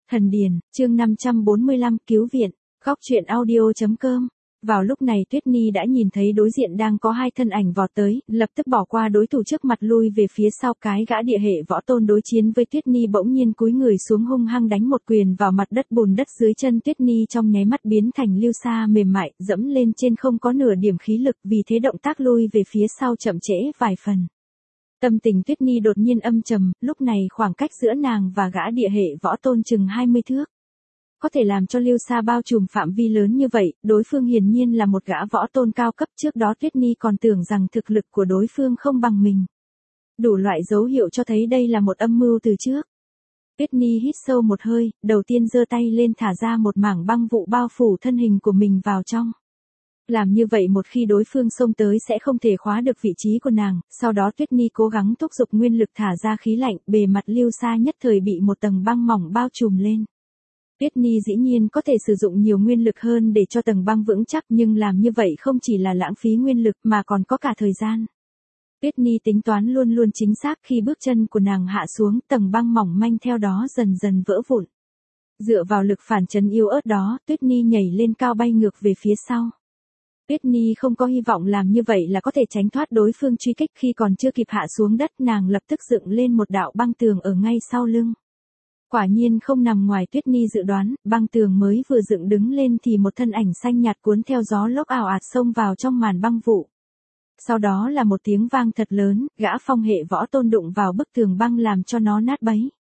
Thần Điền, chương 545, cứu viện. Góc truyện audio.com. Vào lúc này Tuyết Nhi đã nhìn thấy đối diện đang có hai thân ảnh vọt tới, lập tức bỏ qua đối thủ trước mặt lui về phía sau. Cái gã địa hệ võ tôn đối chiến với Tuyết Nhi bỗng nhiên cúi người xuống hung hăng đánh một quyền vào mặt đất. Bùn đất dưới chân Tuyết Nhi trong nháy mắt biến thành lưu sa mềm mại, dẫm lên trên không có nửa điểm khí lực, vì thế động tác lui về phía sau chậm trễ vài phần. Tâm tình Tuyết Nhi đột nhiên âm trầm, lúc này khoảng cách giữa nàng và gã địa hệ võ tôn chừng 20 thước. Có thể làm cho lưu sa bao trùm phạm vi lớn như vậy, đối phương hiển nhiên là một gã võ tôn cao cấp. Trước đó Tuyết Nhi còn tưởng rằng thực lực của đối phương không bằng mình. Đủ loại dấu hiệu cho thấy đây là một âm mưu từ trước. Tuyết Nhi hít sâu một hơi, đầu tiên giơ tay lên thả ra một mảng băng vụ bao phủ thân hình của mình vào trong. Làm như vậy một khi đối phương xông tới sẽ không thể khóa được vị trí của nàng. Sau đó Tuyết Nhi cố gắng thúc giục nguyên lực thả ra khí lạnh, bề mặt lưu sa nhất thời bị một tầng băng mỏng bao trùm lên. Tuyết Nhi dĩ nhiên có thể sử dụng nhiều nguyên lực hơn để cho tầng băng vững chắc, nhưng làm như vậy không chỉ là lãng phí nguyên lực mà còn có cả thời gian. Tuyết Nhi tính toán luôn luôn chính xác. Khi bước chân của nàng hạ xuống, tầng băng mỏng manh theo đó dần dần vỡ vụn. Dựa vào lực phản chấn yếu ớt đó, Tuyết Nhi nhảy lên cao bay ngược về phía sau. Tuyết Nhi không có hy vọng làm như vậy là có thể tránh thoát đối phương truy kích. Khi còn chưa kịp hạ xuống đất, nàng lập tức dựng lên một đạo băng tường ở ngay sau lưng. Quả nhiên không nằm ngoài Tuyết Nhi dự đoán, băng tường mới vừa dựng đứng lên thì một thân ảnh xanh nhạt cuốn theo gió lốc ảo ạt xông vào trong màn băng vụ. Sau đó là một tiếng vang thật lớn, gã phong hệ võ tôn đụng vào bức tường băng làm cho nó nát bấy.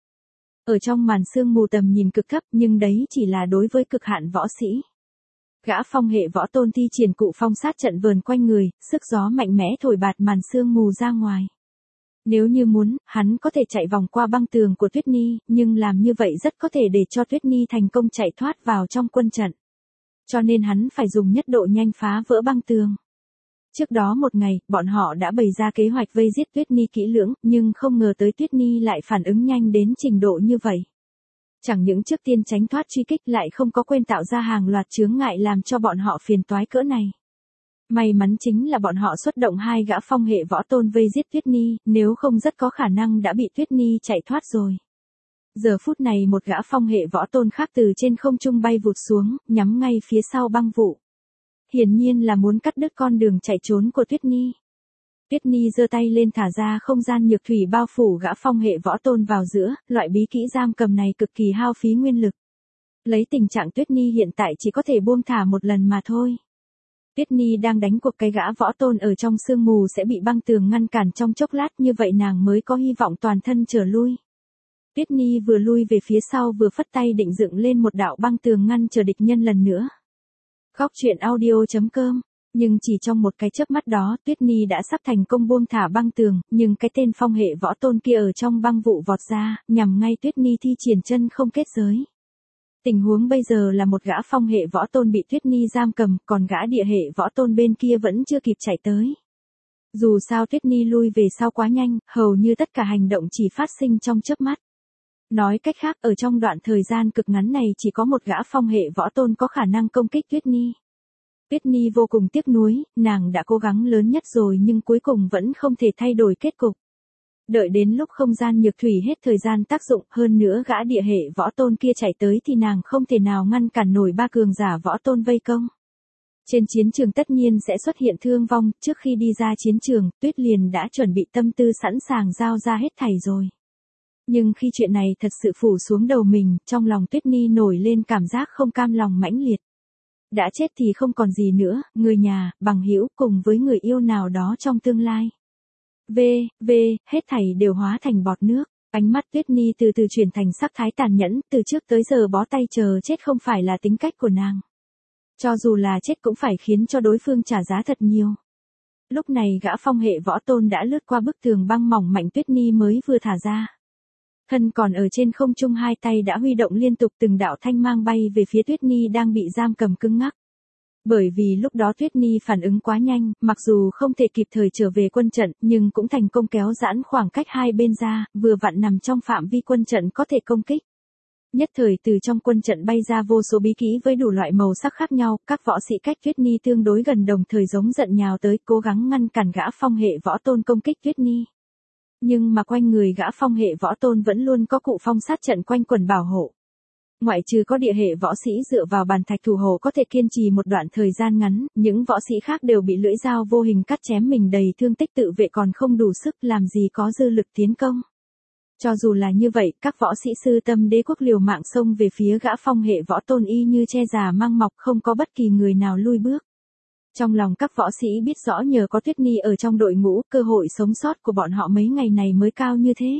Ở trong màn sương mù tầm nhìn cực thấp, nhưng đấy chỉ là đối với cực hạn võ sĩ. Gã phong hệ võ tôn thi triển cụ phong sát trận vờn quanh người, sức gió mạnh mẽ thổi bạt màn sương mù ra ngoài. Nếu như muốn, hắn có thể chạy vòng qua băng tường của Tuyết Nhi, nhưng làm như vậy rất có thể để cho Tuyết Nhi thành công chạy thoát vào trong quân trận. Cho nên hắn phải dùng nhất độ nhanh phá vỡ băng tường. Trước đó một ngày, bọn họ đã bày ra kế hoạch vây giết Tuyết Nhi kỹ lưỡng, nhưng không ngờ tới Tuyết Nhi lại phản ứng nhanh đến trình độ như vậy. Chẳng những trước tiên tránh thoát truy kích lại không có quên tạo ra hàng loạt chướng ngại làm cho bọn họ phiền toái cỡ này. May mắn chính là bọn họ xuất động hai gã phong hệ võ tôn vây giết Tuyết Nhi, nếu không rất có khả năng đã bị Tuyết Nhi chạy thoát rồi. Giờ phút này một gã phong hệ võ tôn khác từ trên không trung bay vụt xuống, nhắm ngay phía sau băng vụ. Hiển nhiên là muốn cắt đứt con đường chạy trốn của Tuyết Nhi. Tuyết Nhi giơ tay lên thả ra không gian nhược thủy bao phủ gã phong hệ võ tôn vào giữa, loại bí kỹ giam cầm này cực kỳ hao phí nguyên lực. Lấy tình trạng Tuyết Nhi hiện tại chỉ có thể buông thả một lần mà thôi. Tuyết Nhi đang đánh cuộc cái gã võ tôn ở trong sương mù sẽ bị băng tường ngăn cản trong chốc lát, như vậy nàng mới có hy vọng toàn thân trở lui. Tuyết Nhi vừa lui về phía sau vừa phất tay định dựng lên một đạo băng tường ngăn chờ địch nhân lần nữa. Góc truyện audio.com. Nhưng chỉ trong một cái chớp mắt đó, Tuyết Nhi đã sắp thành công buông thả băng tường, nhưng cái tên phong hệ võ tôn kia ở trong băng vụ vọt ra, nhằm ngay Tuyết Nhi thi triển chân không kết giới. Tình huống bây giờ là một gã phong hệ võ tôn bị Tuyết Nhi giam cầm, còn gã địa hệ võ tôn bên kia vẫn chưa kịp chạy tới. Dù sao Tuyết Nhi lui về sau quá nhanh, hầu như tất cả hành động chỉ phát sinh trong chớp mắt. Nói cách khác, ở trong đoạn thời gian cực ngắn này chỉ có một gã phong hệ võ tôn có khả năng công kích Tuyết Nhi. Tuyết Nhi vô cùng tiếc nuối, nàng đã cố gắng lớn nhất rồi nhưng cuối cùng vẫn không thể thay đổi kết cục. Đợi đến lúc không gian nhược thủy hết thời gian tác dụng, hơn nữa gã địa hệ võ tôn kia chạy tới thì nàng không thể nào ngăn cản nổi ba cường giả võ tôn vây công. Trên chiến trường tất nhiên sẽ xuất hiện thương vong, trước khi đi ra chiến trường, Tuyết liền đã chuẩn bị tâm tư sẵn sàng giao ra hết thảy rồi. Nhưng khi chuyện này thật sự phủ xuống đầu mình, trong lòng Tuyết Nhi nổi lên cảm giác không cam lòng mãnh liệt. Đã chết thì không còn gì nữa, người nhà, bằng hữu cùng với người yêu nào đó trong tương lai. Hết thảy đều hóa thành bọt nước. Ánh mắt Tuyết Nhi từ từ chuyển thành sắc thái tàn nhẫn, từ trước tới giờ bó tay chờ chết không phải là tính cách của nàng. Cho dù là chết cũng phải khiến cho đối phương trả giá thật nhiều. Lúc này gã phong hệ võ tôn đã lướt qua bức tường băng mỏng mạnh Tuyết Nhi mới vừa thả ra. Thân còn ở trên không trung hai tay đã huy động liên tục từng đạo thanh mang bay về phía Tuyết Nhi đang bị giam cầm cứng ngắc. Bởi vì lúc đó Tuyết Nhi phản ứng quá nhanh, mặc dù không thể kịp thời trở về quân trận, nhưng cũng thành công kéo giãn khoảng cách hai bên ra, vừa vặn nằm trong phạm vi quân trận có thể công kích. Nhất thời từ trong quân trận bay ra vô số bí kỹ với đủ loại màu sắc khác nhau, các võ sĩ cách Tuyết Nhi tương đối gần đồng thời giống giận nhào tới, cố gắng ngăn cản gã phong hệ võ tôn công kích Tuyết Nhi. Nhưng mà quanh người gã phong hệ võ tôn vẫn luôn có cụ phong sát trận quanh quần bảo hộ. Ngoại trừ có địa hệ võ sĩ dựa vào bàn thạch thủ hộ có thể kiên trì một đoạn thời gian ngắn, những võ sĩ khác đều bị lưỡi dao vô hình cắt chém mình đầy thương tích, tự vệ còn không đủ sức làm gì có dư lực tiến công. Cho dù là như vậy, các võ sĩ Sư Tâm Đế quốc liều mạng xông về phía gã phong hệ võ tôn y như che già mang mọc, không có bất kỳ người nào lui bước. Trong lòng các võ sĩ biết rõ nhờ có Tuyết Nhi ở trong đội ngũ, cơ hội sống sót của bọn họ mấy ngày này mới cao như thế.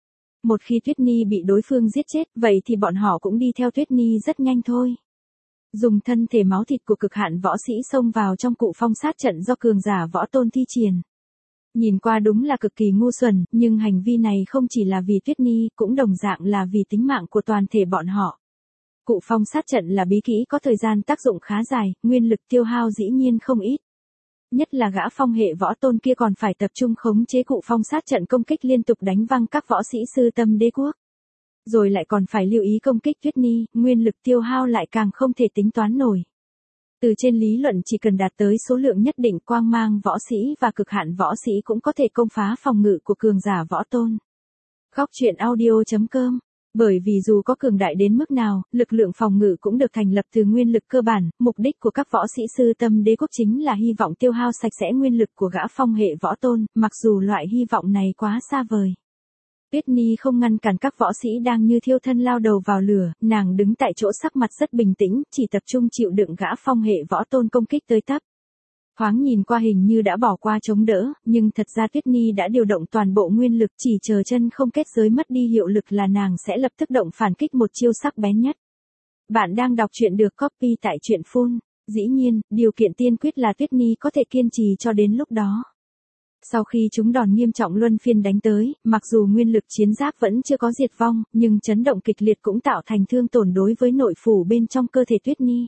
Một khi Tuyết Nhi bị đối phương giết chết, vậy thì bọn họ cũng đi theo Tuyết Nhi rất nhanh thôi. Dùng thân thể máu thịt của cực hạn võ sĩ xông vào trong cụ phong sát trận do cường giả võ tôn thi triển. Nhìn qua đúng là cực kỳ ngu xuẩn, nhưng hành vi này không chỉ là vì Tuyết Nhi, cũng đồng dạng là vì tính mạng của toàn thể bọn họ. Cụ phong sát trận là bí kỹ có thời gian tác dụng khá dài, nguyên lực tiêu hao dĩ nhiên không ít. Nhất là gã phong hệ võ tôn kia còn phải tập trung khống chế cụ phong sát trận công kích liên tục đánh văng các võ sĩ Sư Tâm Đế quốc. Rồi lại còn phải lưu ý công kích Tuyết Nhi, nguyên lực tiêu hao lại càng không thể tính toán nổi. Từ trên lý luận chỉ cần đạt tới số lượng nhất định, quang mang võ sĩ và cực hạn võ sĩ cũng có thể công phá phòng ngự của cường giả võ tôn. Góc truyện audio.com. Bởi vì dù có cường đại đến mức nào, lực lượng phòng ngự cũng được thành lập từ nguyên lực cơ bản, mục đích của các võ sĩ Sư Tâm Đế quốc chính là hy vọng tiêu hao sạch sẽ nguyên lực của gã phong hệ võ tôn, mặc dù loại hy vọng này quá xa vời. Tuyết Nhi không ngăn cản các võ sĩ đang như thiêu thân lao đầu vào lửa, nàng đứng tại chỗ sắc mặt rất bình tĩnh, chỉ tập trung chịu đựng gã phong hệ võ tôn công kích tới tấp. Thoáng nhìn qua hình như đã bỏ qua chống đỡ, nhưng thật ra Tuyết Nhi đã điều động toàn bộ nguyên lực, chỉ chờ chân không kết giới mất đi hiệu lực là nàng sẽ lập tức động phản kích một chiêu sắc bén nhất. Bạn đang đọc truyện được copy tại truyện Full. Dĩ nhiên, điều kiện tiên quyết là Tuyết Nhi có thể kiên trì cho đến lúc đó. Sau khi chúng đòn nghiêm trọng luân phiên đánh tới, mặc dù nguyên lực chiến giáp vẫn chưa có diệt vong, nhưng chấn động kịch liệt cũng tạo thành thương tổn đối với nội phủ bên trong cơ thể Tuyết Nhi.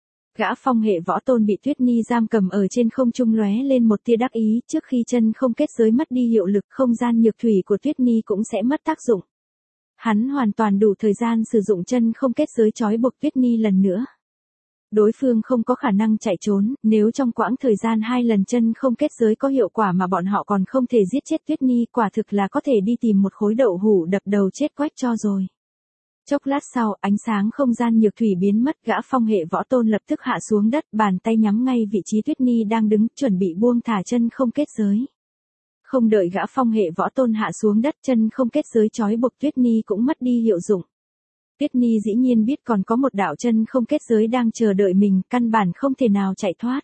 Gã phong hệ võ tôn bị Tuyết Nhi giam cầm ở trên không trung lóe lên một tia đắc ý, trước khi chân không kết giới mất đi hiệu lực, không gian nhược thủy của Tuyết Nhi cũng sẽ mất tác dụng. Hắn hoàn toàn đủ thời gian sử dụng chân không kết giới trói buộc Tuyết Nhi lần nữa. Đối phương không có khả năng chạy trốn, nếu trong quãng thời gian 2 lần chân không kết giới có hiệu quả mà bọn họ còn không thể giết chết Tuyết Nhi, quả thực là có thể đi tìm một khối đậu hũ đập đầu chết quách cho rồi. Chốc lát sau, ánh sáng không gian nhược thủy biến mất, gã phong hệ võ tôn lập tức hạ xuống đất, bàn tay nhắm ngay vị trí Tuyết Nhi đang đứng, chuẩn bị buông thả chân không kết giới. Không đợi gã phong hệ võ tôn hạ xuống đất, chân không kết giới trói buộc Tuyết Nhi cũng mất đi hiệu dụng. Tuyết Nhi dĩ nhiên biết còn có một đạo chân không kết giới đang chờ đợi mình, căn bản không thể nào chạy thoát.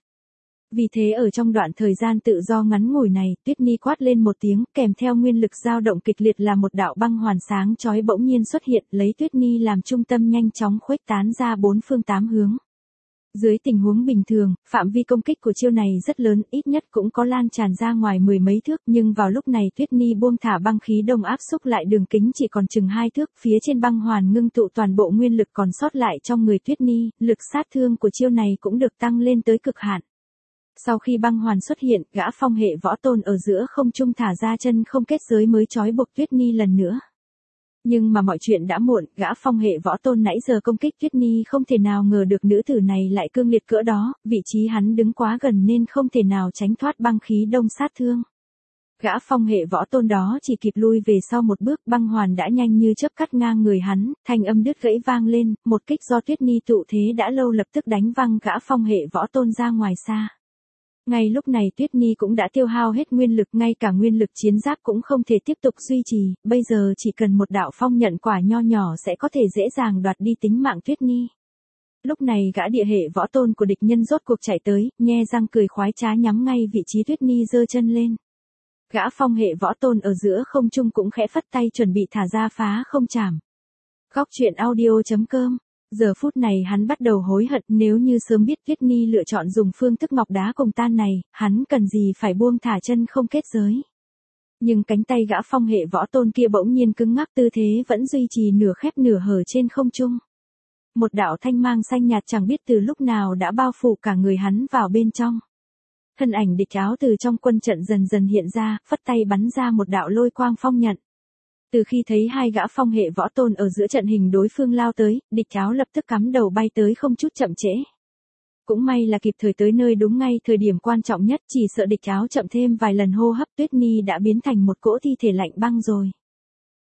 Vì thế ở trong đoạn thời gian tự do ngắn ngủi này, Tuyết Nhi quát lên một tiếng, kèm theo nguyên lực dao động kịch liệt là một đạo băng hoàn sáng chói bỗng nhiên xuất hiện, lấy Tuyết Nhi làm trung tâm nhanh chóng khuếch tán ra 4 phương 8 hướng. Dưới tình huống bình thường, phạm vi công kích của chiêu này rất lớn, ít nhất cũng có lan tràn ra ngoài 10 mấy thước, nhưng vào lúc này Tuyết Nhi buông thả băng khí đông áp xúc lại đường kính chỉ còn chừng 2 thước, phía trên băng hoàn ngưng tụ toàn bộ nguyên lực còn sót lại trong người Tuyết Nhi, lực sát thương của chiêu này cũng được tăng lên tới cực hạn. Sau khi băng hoàn xuất hiện, gã phong hệ võ tôn ở giữa không trung thả ra chân không kết giới mới trói buộc Tuyết Nhi lần nữa. Nhưng mà mọi chuyện đã muộn, gã phong hệ võ tôn nãy giờ công kích Tuyết Nhi không thể nào ngờ được nữ tử này lại cương liệt cỡ đó, vị trí hắn đứng quá gần nên không thể nào tránh thoát băng khí đông sát thương. Gã phong hệ võ tôn đó chỉ kịp lui về sau một bước, băng hoàn đã nhanh như chớp cắt ngang người hắn, thanh âm đứt gãy vang lên, một kích do Tuyết Nhi tụ thế đã lâu lập tức đánh văng gã phong hệ võ tôn ra ngoài xa. Ngay lúc này Tuyết Nhi cũng đã tiêu hao hết nguyên lực, ngay cả nguyên lực chiến giáp cũng không thể tiếp tục duy trì, bây giờ chỉ cần một đạo phong nhận quả nho nhỏ sẽ có thể dễ dàng đoạt đi tính mạng Tuyết Nhi. Lúc này gã địa hệ võ tôn của địch nhân rốt cuộc chạy tới, nhe răng cười khoái trá nhắm ngay vị trí Tuyết Nhi giơ chân lên. Gã phong hệ võ tôn ở giữa không trung cũng khẽ phất tay chuẩn bị thả ra phá không chảm. Góc truyện audio.com. Giờ phút này hắn bắt đầu hối hận, nếu như sớm biết Tuyết Nhi lựa chọn dùng phương thức ngọc đá cùng tan này, hắn cần gì phải buông thả chân không kết giới. Nhưng cánh tay gã phong hệ võ tôn kia bỗng nhiên cứng ngắc, tư thế vẫn duy trì nửa khép nửa hở trên không trung. Một đạo thanh mang xanh nhạt chẳng biết từ lúc nào đã bao phủ cả người hắn vào bên trong. Thân ảnh địch áo từ trong quân trận dần dần hiện ra, phất tay bắn ra một đạo lôi quang phong nhận. Từ khi thấy hai gã phong hệ võ tôn ở giữa trận hình đối phương lao tới, địch áo lập tức cắm đầu bay tới không chút chậm trễ. Cũng may là kịp thời tới nơi đúng ngay thời điểm quan trọng nhất, chỉ sợ địch áo chậm thêm vài lần hô hấp Tuyết Nhi đã biến thành một cỗ thi thể lạnh băng rồi.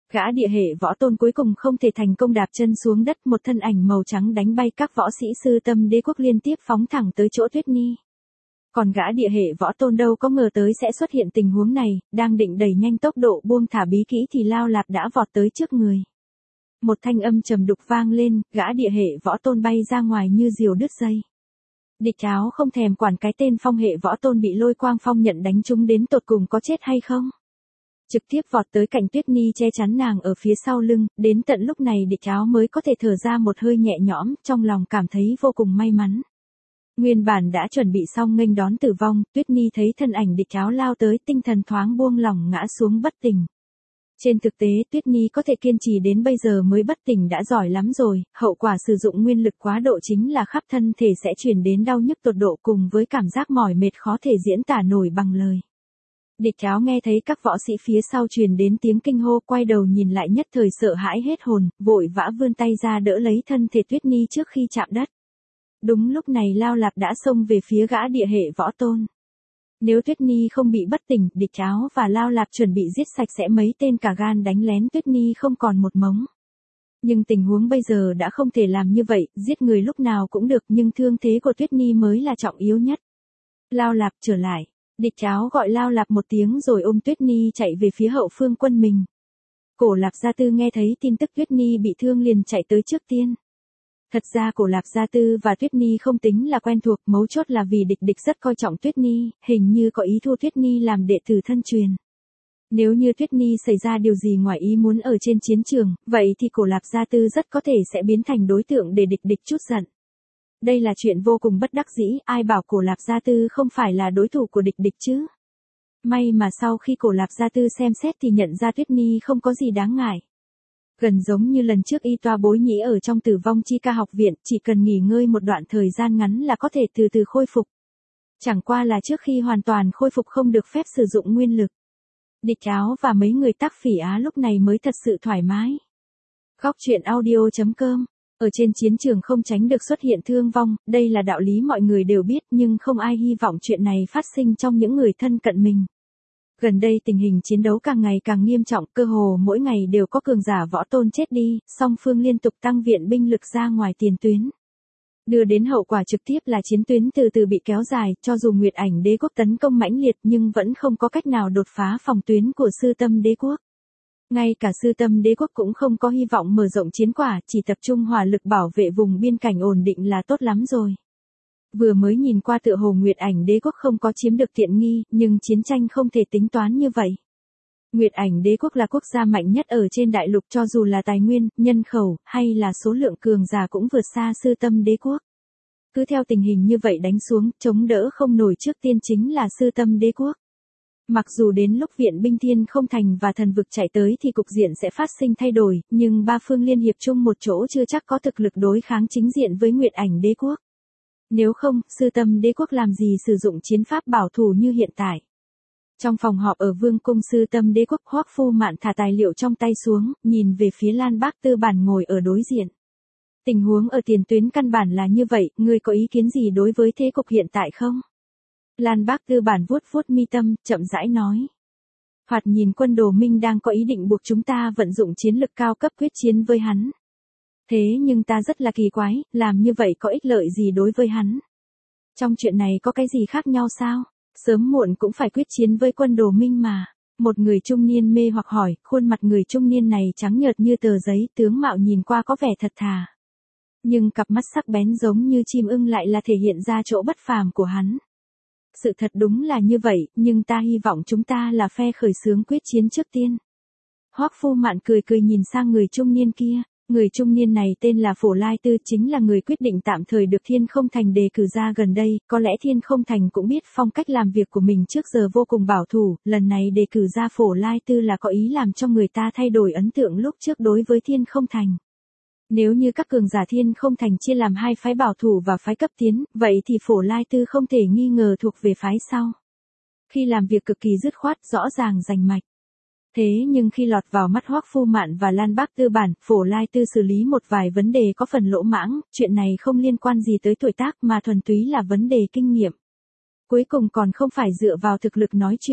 Gã địa hệ võ tôn cuối cùng không thể thành công đạp chân xuống đất, một thân ảnh màu trắng đánh bay các võ sĩ Sư Tâm Đế quốc liên tiếp phóng thẳng tới chỗ Tuyết Nhi. Còn gã địa hệ võ tôn đâu có ngờ tới sẽ xuất hiện tình huống này, đang định đẩy nhanh tốc độ buông thả bí kỹ thì Lao Lạp đã vọt tới trước người. Một thanh âm trầm đục vang lên, gã địa hệ võ tôn bay ra ngoài như diều đứt dây. Địch Áo không thèm quản cái tên phong hệ võ tôn bị Lôi Quang Phong nhận đánh trúng đến tột cùng có chết hay không. Trực tiếp vọt tới cạnh Tuyết Nhi che chắn nàng ở phía sau lưng, đến tận lúc này Địch Áo mới có thể thở ra một hơi nhẹ nhõm, trong lòng cảm thấy vô cùng may mắn. Nguyên bản đã chuẩn bị xong nghênh đón tử vong, Tuyết Nhi thấy thân ảnh Địch Áo lao tới, tinh thần thoáng buông lỏng ngã xuống bất tỉnh. Trên thực tế Tuyết Nhi có thể kiên trì đến bây giờ mới bất tỉnh đã giỏi lắm rồi, hậu quả sử dụng nguyên lực quá độ chính là khắp thân thể sẽ truyền đến đau nhức tột độ cùng với cảm giác mỏi mệt khó thể diễn tả nổi bằng lời. Địch Áo nghe thấy các võ sĩ phía sau truyền đến tiếng kinh hô, quay đầu nhìn lại nhất thời sợ hãi hết hồn, vội vã vươn tay ra đỡ lấy thân thể Tuyết Nhi trước khi chạm đất. Đúng lúc này Lao Lạp đã xông về phía gã địa hệ võ tôn. Nếu Tuyết Nhi không bị bất tỉnh, Địch Áo và Lao Lạp chuẩn bị giết sạch sẽ mấy tên cả gan đánh lén Tuyết Nhi không còn một mống. Nhưng tình huống bây giờ đã không thể làm như vậy, giết người lúc nào cũng được nhưng thương thế của Tuyết Nhi mới là trọng yếu nhất. Lao Lạp trở lại. Địch Áo gọi Lao Lạp một tiếng rồi ôm Tuyết Nhi chạy về phía hậu phương quân mình. Cổ Lạp Gia Tư nghe thấy tin tức Tuyết Nhi bị thương liền chạy tới trước tiên. Thật ra Cổ Lạp Gia Tư và Tuyết Nhi không tính là quen thuộc, mấu chốt là vì địch rất coi trọng Tuyết Nhi, hình như có ý thu Tuyết Nhi làm đệ tử thân truyền. Nếu như Tuyết Nhi xảy ra điều gì ngoài ý muốn ở trên chiến trường, vậy thì Cổ Lạp Gia Tư rất có thể sẽ biến thành đối tượng để địch trút giận. Đây là chuyện vô cùng bất đắc dĩ, ai bảo Cổ Lạp Gia Tư không phải là đối thủ của địch chứ. May mà sau khi Cổ Lạp Gia Tư xem xét thì nhận ra Tuyết Nhi không có gì đáng ngại. Gần giống như lần trước y toa bối nhĩ ở trong Tử Vong Chi Ca học viện, chỉ cần nghỉ ngơi một đoạn thời gian ngắn là có thể từ từ khôi phục. Chẳng qua là trước khi hoàn toàn khôi phục không được phép sử dụng nguyên lực. Địch Áo và mấy người Tác Phỉ Á lúc này mới thật sự thoải mái. Góc truyện audio.com. Ở trên chiến trường không tránh được xuất hiện thương vong, đây là đạo lý mọi người đều biết nhưng không ai hy vọng chuyện này phát sinh trong những người thân cận mình. Gần đây tình hình chiến đấu càng ngày càng nghiêm trọng, cơ hồ mỗi ngày đều có cường giả võ tôn chết đi, song phương liên tục tăng viện binh lực ra ngoài tiền tuyến. Đưa đến hậu quả trực tiếp là chiến tuyến từ từ bị kéo dài, cho dù Nguyệt Ảnh Đế quốc tấn công mãnh liệt nhưng vẫn không có cách nào đột phá phòng tuyến của Sư Tâm Đế quốc. Ngay cả Sư Tâm Đế quốc cũng không có hy vọng mở rộng chiến quả, chỉ tập trung hỏa lực bảo vệ vùng biên cảnh ổn định là tốt lắm rồi. Vừa mới nhìn qua tựa hồ Nguyệt Ảnh Đế quốc không có chiếm được tiện nghi, nhưng chiến tranh không thể tính toán như vậy. Nguyệt Ảnh Đế quốc là quốc gia mạnh nhất ở trên đại lục, cho dù là tài nguyên, nhân khẩu, hay là số lượng cường giả cũng vượt xa Sư Tâm Đế quốc. Cứ theo tình hình như vậy đánh xuống, chống đỡ không nổi trước tiên chính là Sư Tâm Đế quốc. Mặc dù đến lúc viện binh Thiên Không Thành và Thần Vực chạy tới thì cục diện sẽ phát sinh thay đổi, nhưng ba phương liên hiệp chung một chỗ chưa chắc có thực lực đối kháng chính diện với Nguyệt Ảnh Đế quốc. Nếu không, Sư Tâm Đế quốc làm gì sử dụng chiến pháp bảo thủ như hiện tại. Trong phòng họp ở Vương cung Sư Tâm Đế quốc, Hoắc Phu Mạn thả tài liệu trong tay xuống, nhìn về phía Lan Bác Tư Bản ngồi ở đối diện. Tình huống ở tiền tuyến căn bản là như vậy, ngươi có ý kiến gì đối với thế cục hiện tại không? Lan Bác Tư Bản vuốt vuốt mi tâm, chậm rãi nói. Thoạt nhìn quân Đồ Minh đang có ý định buộc chúng ta vận dụng chiến lực cao cấp quyết chiến với hắn. Thế nhưng ta rất là kỳ quái, làm như vậy có ích lợi gì đối với hắn? Trong chuyện này có cái gì khác nhau sao? Sớm muộn cũng phải quyết chiến với quân Đồ Minh mà. Một người trung niên mê hoặc hỏi, khuôn mặt người trung niên này trắng nhợt như tờ giấy, tướng mạo nhìn qua có vẻ thật thà. Nhưng cặp mắt sắc bén giống như chim ưng lại là thể hiện ra chỗ bất phàm của hắn. Sự thật đúng là như vậy, nhưng ta hy vọng chúng ta là phe khởi xướng quyết chiến trước tiên. Hoắc Phu Mạn cười cười nhìn sang người trung niên kia. Người trung niên này tên là Phổ Lai Tư, chính là người quyết định tạm thời được Thiên Không Thành đề cử ra gần đây, có lẽ Thiên Không Thành cũng biết phong cách làm việc của mình trước giờ vô cùng bảo thủ, lần này đề cử ra Phổ Lai Tư là có ý làm cho người ta thay đổi ấn tượng lúc trước đối với Thiên Không Thành. Nếu như các cường giả Thiên Không Thành chia làm hai phái bảo thủ và phái cấp tiến, vậy thì Phổ Lai Tư không thể nghi ngờ thuộc về phái sau. Khi làm việc cực kỳ dứt khoát, rõ ràng rành mạch. Thế nhưng khi lọt vào mắt Hoắc Phu Mạn và Lan Bác Tư Bản, Phổ Lai Tư xử lý một vài vấn đề có phần lỗ mãng, chuyện này không liên quan gì tới tuổi tác mà thuần túy là vấn đề kinh nghiệm. Cuối cùng còn không phải dựa vào thực lực nói chuyện,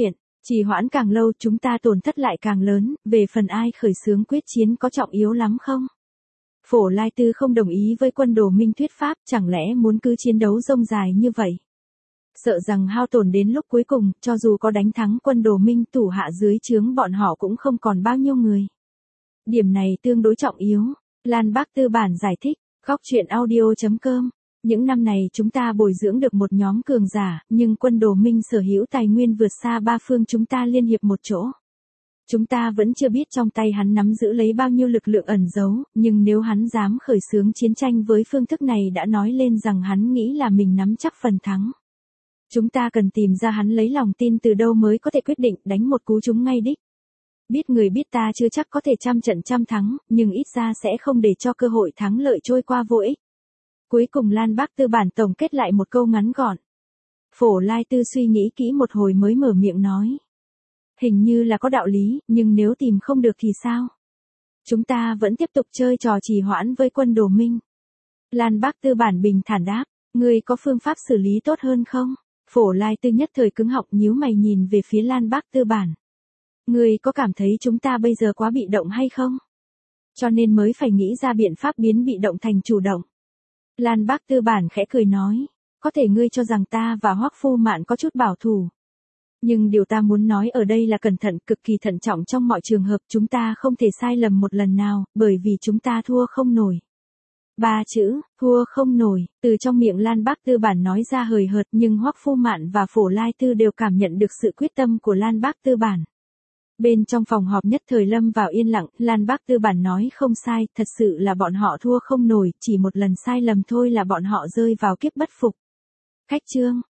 Trì hoãn càng lâu chúng ta tổn thất lại càng lớn, về phần ai khởi xướng quyết chiến có trọng yếu lắm không? Phổ Lai Tư không đồng ý với quân Đồ Minh thuyết pháp, chẳng lẽ muốn cứ chiến đấu rông dài như vậy? Sợ rằng hao tổn đến lúc cuối cùng, cho dù có đánh thắng quân Đồ Minh thủ hạ dưới trướng bọn họ cũng không còn bao nhiêu người. Điểm này tương đối trọng yếu. Lan Bác Tư Bản giải thích, Góc truyện audio.com. Những năm này chúng ta bồi dưỡng được một nhóm cường giả, nhưng quân Đồ Minh sở hữu tài nguyên vượt xa ba phương chúng ta liên hiệp một chỗ. Chúng ta vẫn chưa biết trong tay hắn nắm giữ lấy bao nhiêu lực lượng ẩn giấu, nhưng nếu hắn dám khởi xướng chiến tranh với phương thức này đã nói lên rằng hắn nghĩ là mình nắm chắc phần thắng. Chúng ta cần tìm ra hắn lấy lòng tin từ đâu mới có thể quyết định đánh một cú trúng ngay đích. Biết người biết ta chưa chắc có thể trăm trận trăm thắng, nhưng ít ra sẽ không để cho cơ hội thắng lợi trôi qua vô ích. Cuối cùng Lan Bác Tư Bản tổng kết lại một câu ngắn gọn. Phổ Lai Tư suy nghĩ kỹ một hồi mới mở miệng nói. Hình như là có đạo lý, nhưng nếu tìm không được thì sao? Chúng ta vẫn tiếp tục chơi trò trì hoãn với quân Đồ Minh. Lan Bác Tư Bản bình thản đáp, ngươi có phương pháp xử lý tốt hơn không? Phổ Lai Tư nhất thời cứng họng nhíu mày nhìn về phía Lan Bác Tư Bản. Ngươi có cảm thấy chúng ta bây giờ quá bị động hay không? Cho nên mới phải nghĩ ra biện pháp biến bị động thành chủ động. Lan Bác Tư Bản khẽ cười nói, có thể ngươi cho rằng ta và Hoắc Phu Mạn có chút bảo thủ. Nhưng điều ta muốn nói ở đây là cẩn thận, cực kỳ thận trọng trong mọi trường hợp, chúng ta không thể sai lầm một lần nào, bởi vì chúng ta thua không nổi. Ba chữ, thua không nổi, từ trong miệng Lan Bác Tư Bản nói ra hời hợt, nhưng Hoắc Phu Mạn và Phổ Lai Tư đều cảm nhận được sự quyết tâm của Lan Bác Tư Bản. Bên trong phòng họp nhất thời lâm vào yên lặng, Lan Bác Tư Bản nói không sai, thật sự là bọn họ thua không nổi, chỉ một lần sai lầm thôi là bọn họ rơi vào kiếp bất phục. Khách trương,